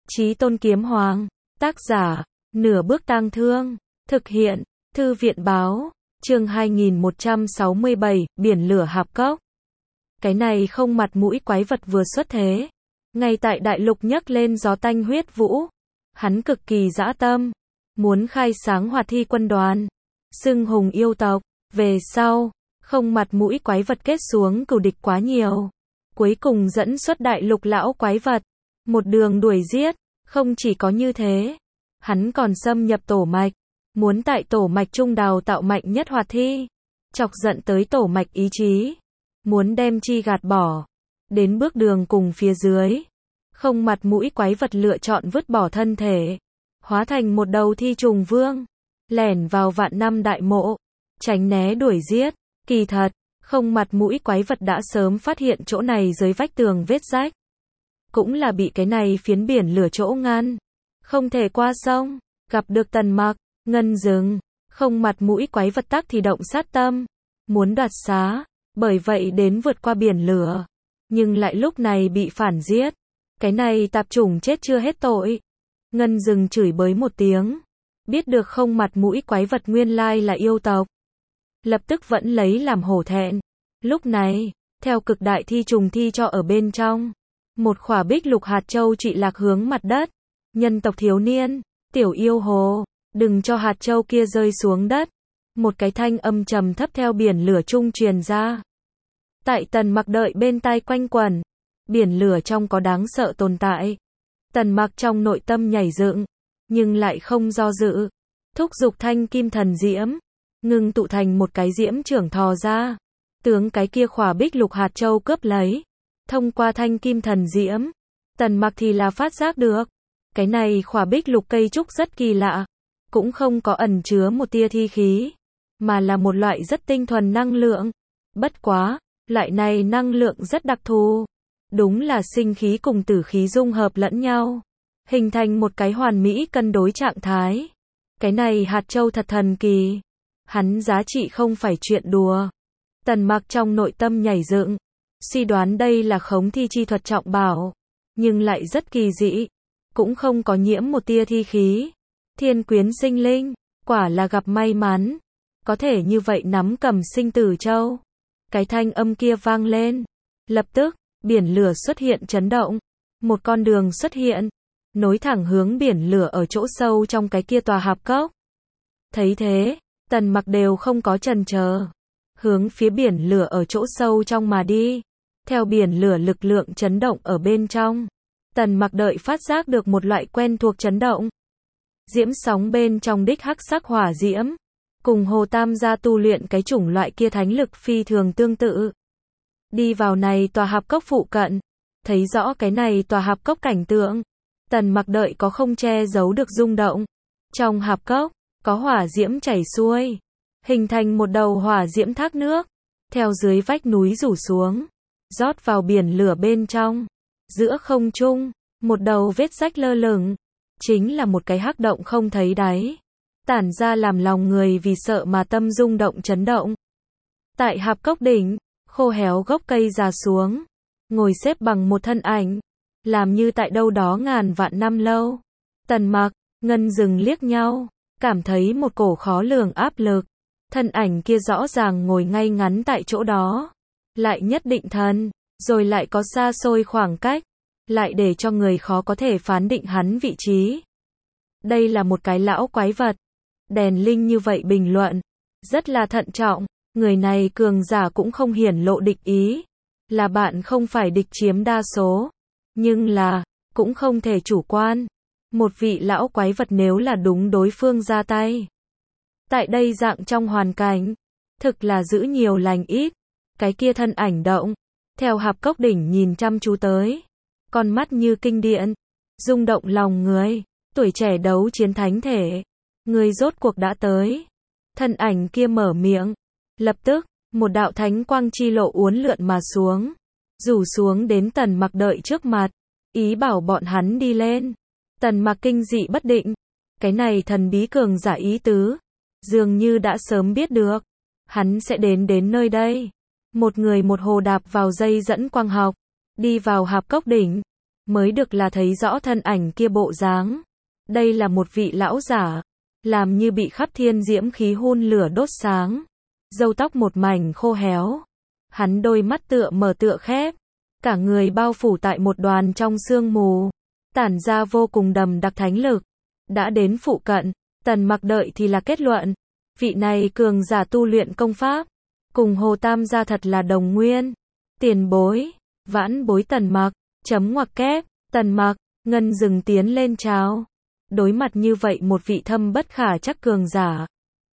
Chí Tôn Kiếm Hoàng, tác giả, Nửa Bước Tang Thương, thực hiện, Thư viện báo, chương 2167, biển lửa hạp cốc. Cái này không mặt mũi quái vật vừa xuất thế. Ngay tại đại lục nhấc lên gió tanh huyết vũ. Hắn cực kỳ dã tâm. Muốn khai sáng Hoạt Thi quân đoàn. Xưng hùng yêu tộc. Về sau, không mặt mũi quái vật kết xuống cừu địch quá nhiều. Cuối cùng dẫn xuất đại lục lão quái vật. Một đường đuổi giết. Không chỉ có như thế. Hắn còn xâm nhập tổ mạch. Muốn tại tổ mạch trung đào tạo mạnh nhất Hoạt Thi. Chọc giận tới tổ mạch ý chí. Muốn đem chi gạt bỏ. Đến bước đường cùng phía dưới. Không mặt mũi quái vật lựa chọn vứt bỏ thân thể. Hóa thành một đầu thi trùng vương. Lẻn vào vạn năm đại mộ. Tránh né đuổi giết. Kỳ thật, không mặt mũi quái vật đã sớm phát hiện chỗ này dưới vách tường vết rách. Cũng là bị cái này phiến biển lửa chỗ ngăn. Không thể qua sông. Gặp được Tần Mặc, Ngân Dừng. Không mặt mũi quái vật tắc thì động sát tâm. Muốn đoạt xá. Bởi vậy đến vượt qua biển lửa. Nhưng lại lúc này bị phản giết. Cái này tạp chủng chết chưa hết tội. Ngân Dừng chửi bới một tiếng. Biết được không mặt mũi quái vật nguyên lai là yêu tộc. Lập tức vẫn lấy làm hổ thẹn. Lúc này, theo cực đại thi trùng thi cho ở bên trong. Một khỏa bích lục hạt châu trị lạc hướng mặt đất. Nhân tộc thiếu niên, tiểu yêu hồ, đừng cho hạt châu kia rơi xuống đất. Một cái thanh âm trầm thấp theo biển lửa trung truyền ra. Tại Tần Mặc đợi bên tai quanh quẩn. Biển lửa trong có đáng sợ tồn tại. Tần Mặc trong nội tâm nhảy dựng, nhưng lại không do dự. Thúc giục thanh kim thần diễm, ngưng tụ thành một cái diễm trưởng thò ra. Tướng cái kia khỏa bích lục hạt châu cướp lấy. Thông qua thanh kim thần diễm, Tần Mặc thì là phát giác được. Cái này khỏa bích lục cây trúc rất kỳ lạ. Cũng không có ẩn chứa một tia thi khí. Mà là một loại rất tinh thuần năng lượng. Bất quá, loại này năng lượng rất đặc thù. Đúng là sinh khí cùng tử khí dung hợp lẫn nhau. Hình thành một cái hoàn mỹ cân đối trạng thái. Cái này hạt châu thật thần kỳ. Hắn giá trị không phải chuyện đùa. Tần Mặc trong nội tâm nhảy dựng. Suy đoán đây là khống thi chi thuật trọng bảo. Nhưng lại rất kỳ dị. Cũng không có nhiễm một tia thi khí. Thiên quyến sinh linh. Quả là gặp may mắn. Có thể như vậy nắm cầm sinh tử châu. Cái thanh âm kia vang lên. Lập tức, biển lửa xuất hiện chấn động. Một con đường xuất hiện. Nối thẳng hướng biển lửa ở chỗ sâu trong cái kia tòa hạp cốc. Thấy thế, Tần Mặc đều không có chần chờ. Hướng phía biển lửa ở chỗ sâu trong mà đi. Theo biển lửa lực lượng chấn động ở bên trong. Tần Mặc đợi phát giác được một loại quen thuộc chấn động. Diễm sóng bên trong đích hắc sắc hỏa diễm. Cùng Hồ Tam gia tu luyện cái chủng loại kia thánh lực phi thường tương tự. Đi vào này tòa hạp cốc phụ cận. Thấy rõ cái này tòa hạp cốc cảnh tượng. Tần Mặc đợi có không che giấu được rung động. Trong hạp cốc, có hỏa diễm chảy xuôi. Hình thành một đầu hỏa diễm thác nước. Theo dưới vách núi rủ xuống. Rót vào biển lửa bên trong. Giữa không trung, một đầu vết rách lơ lửng. Chính là một cái hắc động không thấy đáy. Tản ra làm lòng người vì sợ mà tâm rung động chấn động. Tại hạp cốc đỉnh, khô héo gốc cây già xuống. Ngồi xếp bằng một thân ảnh. Làm như tại đâu đó ngàn vạn năm lâu. Tần Mặc, Ngân Dừng liếc nhau. Cảm thấy một cổ khó lường áp lực. Thân ảnh kia rõ ràng ngồi ngay ngắn tại chỗ đó. Lại nhất định thần. Rồi lại có xa xôi khoảng cách. Lại để cho người khó có thể phán định hắn vị trí. Đây là một cái lão quái vật. Đèn Linh như vậy bình luận. Rất là thận trọng. Người này cường giả cũng không hiển lộ địch ý. Là bạn không phải địch chiếm đa số. Nhưng là, cũng không thể chủ quan. Một vị lão quái vật nếu là đúng đối phương ra tay. Tại đây dạng trong hoàn cảnh. Thực là giữ nhiều lành ít. Cái kia thân ảnh động. Theo hạp cốc đỉnh nhìn chăm chú tới. Con mắt như kinh điện. Rung động lòng người. Tuổi trẻ đấu chiến thánh thể. Người rốt cuộc đã tới. Thân ảnh kia mở miệng. Lập tức, một đạo thánh quang chi lộ uốn lượn mà xuống. Rủ xuống đến Tần Mặc đợi trước mặt. Ý bảo bọn hắn đi lên. Tần Mặc kinh dị bất định. Cái này thần bí cường giả ý tứ. Dường như đã sớm biết được. Hắn sẽ đến nơi đây. Một người một hồ đạp vào dây dẫn quang học. Đi vào hạp cốc đỉnh. mới được là thấy rõ thân ảnh kia bộ dáng. Đây là một vị lão giả, làm như bị khắp thiên diễm khí hun lửa đốt sáng. Râu tóc một mảnh khô héo. Hắn đôi mắt tựa mở tựa khép. Cả người bao phủ tại một đoàn trong sương mù. Tản ra vô cùng đầm đặc thánh lực. Đã đến phụ cận, Tần Mặc đợi thì là kết luận. Vị này cường giả tu luyện công pháp. Cùng Hồ Tam gia thật là đồng nguyên. Tiền bối, vãn bối Tần Mặc, chấm ngoặc kép, Tần Mặc, Ngân dừng tiến lên chào. Đối mặt như vậy một vị thâm bất khả chắc cường giả.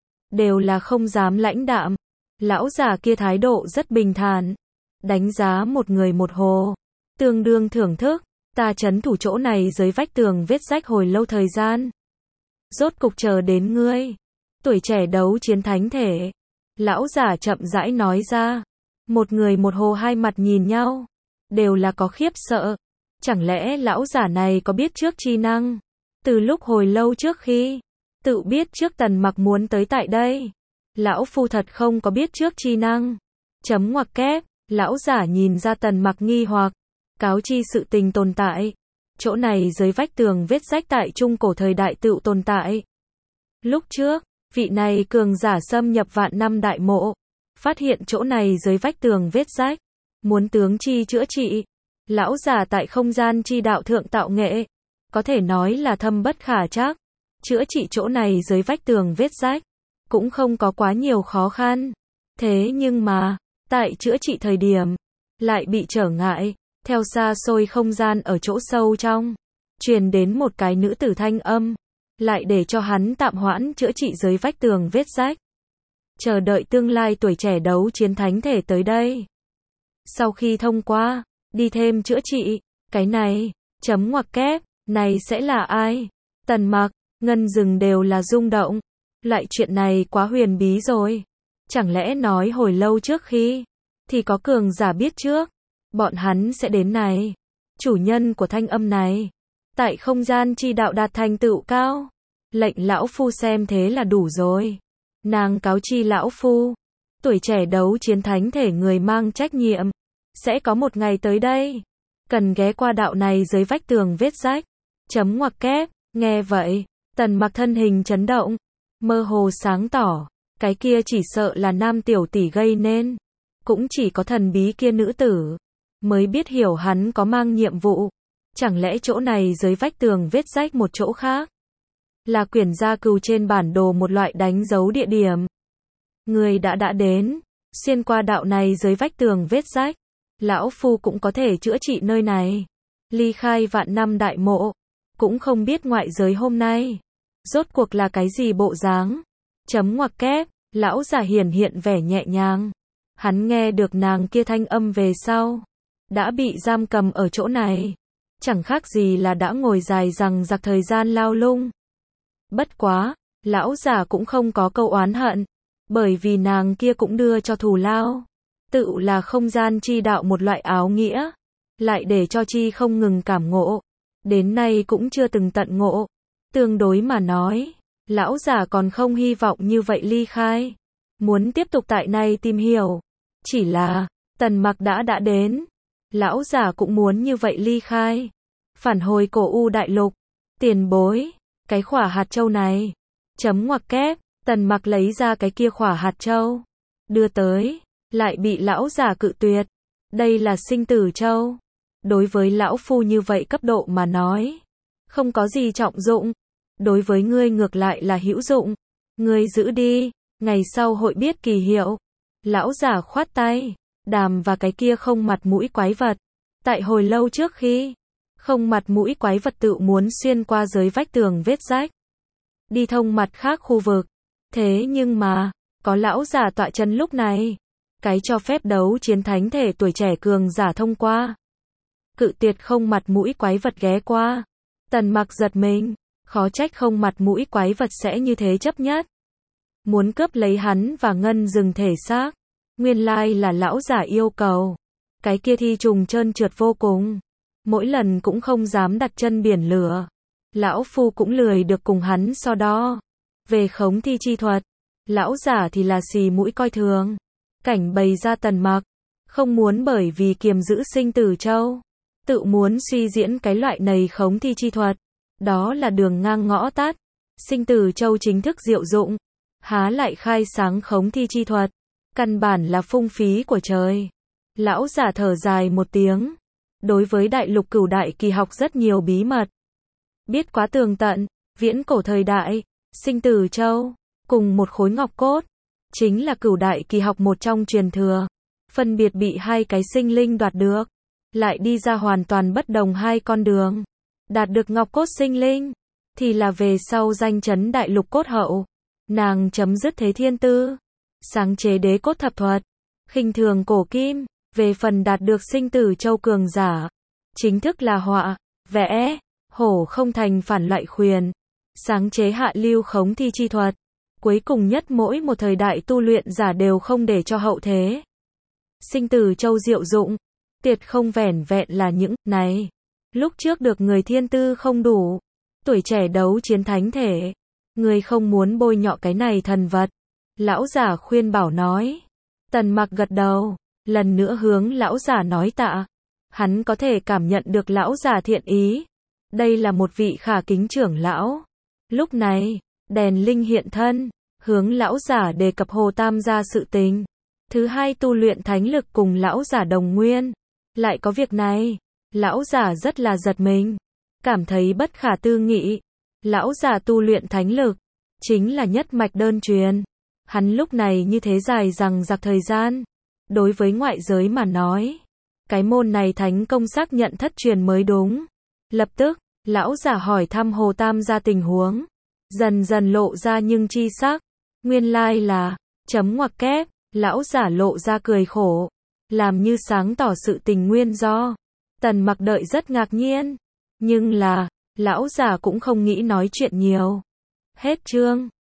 Đều là không dám lãnh đạm. Lão giả kia thái độ rất bình thản. Đánh giá một người một hồ. Tương đương thưởng thức. Ta trấn thủ chỗ này dưới vách tường vết rách hồi lâu thời gian. Rốt cục chờ đến ngươi. Tuổi trẻ đấu chiến thánh thể. Lão giả chậm rãi nói ra. Một người một hồ hai mặt nhìn nhau. Đều là có khiếp sợ. Chẳng lẽ lão giả này có biết trước chi năng? Từ lúc hồi lâu trước khi tự biết trước Tần Mặc muốn tới tại đây. Lão phu thật không có biết trước chi năng. Chấm ngoặc kép. Lão giả nhìn ra Tần Mặc nghi hoặc. Cáo chi sự tình tồn tại. Chỗ này dưới vách tường vết rách tại trung cổ thời đại tự tồn tại. Lúc trước, vị này cường giả xâm nhập vạn năm đại mộ. Phát hiện chỗ này dưới vách tường vết rách. Muốn tướng chi chữa trị. Lão giả tại không gian chi đạo thượng tạo nghệ. Có thể nói là thâm bất khả trắc. Chữa trị chỗ này dưới vách tường vết rách. Cũng không có quá nhiều khó khăn. Thế nhưng mà, tại chữa trị thời điểm, lại bị trở ngại. Theo xa xôi không gian ở chỗ sâu trong, truyền đến một cái nữ tử thanh âm, lại để cho hắn tạm hoãn chữa trị dưới vách tường vết rách. Chờ đợi tương lai tuổi trẻ đấu chiến thánh thể tới đây. Sau khi thông qua, đi thêm chữa trị, cái này, chấm ngoặc kép, này sẽ là ai? Tần Mặc, Ngân dừng đều là rung động. Loại chuyện này quá huyền bí rồi. Chẳng lẽ nói hồi lâu trước khi, thì có cường giả biết trước. Bọn hắn sẽ đến này. Chủ nhân của thanh âm này. Tại không gian chi đạo đạt thành tựu cao. Lệnh lão phu xem thế là đủ rồi. Nàng cáo chi lão phu. Tuổi trẻ đấu chiến thánh thể người mang trách nhiệm. Sẽ có một ngày tới đây. Cần ghé qua đạo này dưới vách tường vết rách. Chấm ngoặc kép. Nghe vậy. Tần Mặc thân hình chấn động. Mơ hồ sáng tỏ. Cái kia chỉ sợ là nam tiểu tỷ gây nên. Cũng chỉ có thần bí kia nữ tử. Mới biết hiểu hắn có mang nhiệm vụ. Chẳng lẽ chỗ này dưới vách tường vết rách một chỗ khác? Là quyển gia cừu trên bản đồ một loại đánh dấu địa điểm. Người đã đến. Xuyên qua đạo này dưới vách tường vết rách. Lão phu cũng có thể chữa trị nơi này. Ly khai vạn năm đại mộ. Cũng không biết ngoại giới hôm nay. Rốt cuộc là cái gì bộ dáng. Chấm ngoặc kép. Lão giả hiện vẻ nhẹ nhàng. Hắn nghe được nàng kia thanh âm về sau. Đã bị giam cầm ở chỗ này. Chẳng khác gì là đã ngồi dài rằng giặc thời gian lao lung. Bất quá, lão giả cũng không có câu oán hận. Bởi vì nàng kia cũng đưa cho thù lao. Tự là không gian chi đạo một loại áo nghĩa. Lại để cho chi không ngừng cảm ngộ. Đến nay cũng chưa từng tận ngộ. Tương đối mà nói, lão giả còn không hy vọng như vậy ly khai. Muốn tiếp tục tại này tìm hiểu. Chỉ là, Tần Mặc đã đến. Lão giả cũng muốn như vậy ly khai. Phản hồi cổ u đại lục. Tiền bối. Cái khỏa hạt châu này. Chấm ngoặc kép. Tần Mặc lấy ra cái kia khỏa hạt châu. Đưa tới. Lại bị lão giả cự tuyệt. Đây là sinh tử châu. Đối với lão phu như vậy cấp độ mà nói. Không có gì trọng dụng. Đối với ngươi ngược lại là hữu dụng. Ngươi giữ đi. Ngày sau hội biết kỳ hiệu. Lão giả khoát tay. Đàm và cái kia không mặt mũi quái vật. Tại hồi lâu trước khi. Không mặt mũi quái vật tự muốn xuyên qua dưới vách tường vết rách. Đi thông mặt khác khu vực. Thế nhưng mà. Có lão giả tọa chân lúc này. Cái cho phép đấu chiến thánh thể tuổi trẻ cường giả thông qua. Cự tuyệt không mặt mũi quái vật ghé qua. Tần Mặc giật mình. Khó trách không mặt mũi quái vật sẽ như thế chấp nhất. Muốn cướp lấy hắn và Ngân dừng thể xác. Nguyên lai là lão giả yêu cầu. Cái kia thi trùng trơn trượt vô cùng. Mỗi lần cũng không dám đặt chân biển lửa. Lão phu cũng lười được cùng hắn so đo. Về khống thi chi thuật. Lão giả thì là xì mũi coi thường. Cảnh bày ra Tần Mặc. Không muốn bởi vì kiềm giữ sinh tử châu. tự muốn suy diễn cái loại này khống thi chi thuật. Đó là đường ngang ngõ tắt. Sinh Tử Châu chính thức diệu dụng. Há lại khai sáng khống thi chi thuật. Căn bản là phung phí của trời. Lão giả thở dài một tiếng. Đối với đại lục Cửu Đại Kỳ học rất nhiều bí mật. Biết quá tường tận, viễn cổ thời đại, Sinh Tử Châu, cùng một khối ngọc cốt. Chính là Cửu Đại Kỳ học một trong truyền thừa. Phân biệt bị hai cái sinh linh đoạt được. Lại đi ra hoàn toàn bất đồng hai con đường. Đạt được ngọc cốt sinh linh. Thì là về sau danh chấn đại lục cốt hậu. Nàng chấm dứt thế thiên tư. Sáng chế đế cốt thập thuật. Khinh thường cổ kim. Về phần đạt được Sinh Tử Châu cường giả. Chính thức là họa, vẽ, hổ không thành phản loại khuyển. Sáng chế hạ lưu khống thi chi thuật. Cuối cùng nhất mỗi một thời đại tu luyện giả đều không để cho hậu thế. Sinh Tử Châu diệu dụng. Tiệt không vẻn vẹn là những này. Lúc trước được người thiên tư không đủ. Tuổi trẻ đấu chiến thánh thể. Người không muốn bôi nhọ cái này thần vật. Lão giả khuyên bảo nói. Tần Mặc gật đầu. Lần nữa hướng lão giả nói tạ. Hắn có thể cảm nhận được lão giả thiện ý. Đây là một vị khả kính trưởng lão. Lúc này, đèn linh hiện thân. Hướng lão giả đề cập Hồ Tam gia sự tình. Thứ hai tu luyện thánh lực cùng lão giả đồng nguyên. Lại có việc này. Lão giả rất là giật mình. Cảm thấy bất khả tư nghị. Lão giả tu luyện thánh lực. Chính là nhất mạch đơn truyền. Hắn lúc này như thế dài rằng giặc thời gian. Đối với ngoại giới mà nói. Cái môn này thánh công xác nhận thất truyền mới đúng. Lập tức, lão giả hỏi thăm Hồ Tam gia tình huống. Dần dần lộ ra nhưng chi sắc. Nguyên lai là, chấm ngoặc kép, lão giả lộ ra cười khổ. Làm như sáng tỏ sự tình nguyên do. Tần Mặc đợi rất ngạc nhiên. Nhưng là, lão giả cũng không nghĩ nói chuyện nhiều. Hết chương.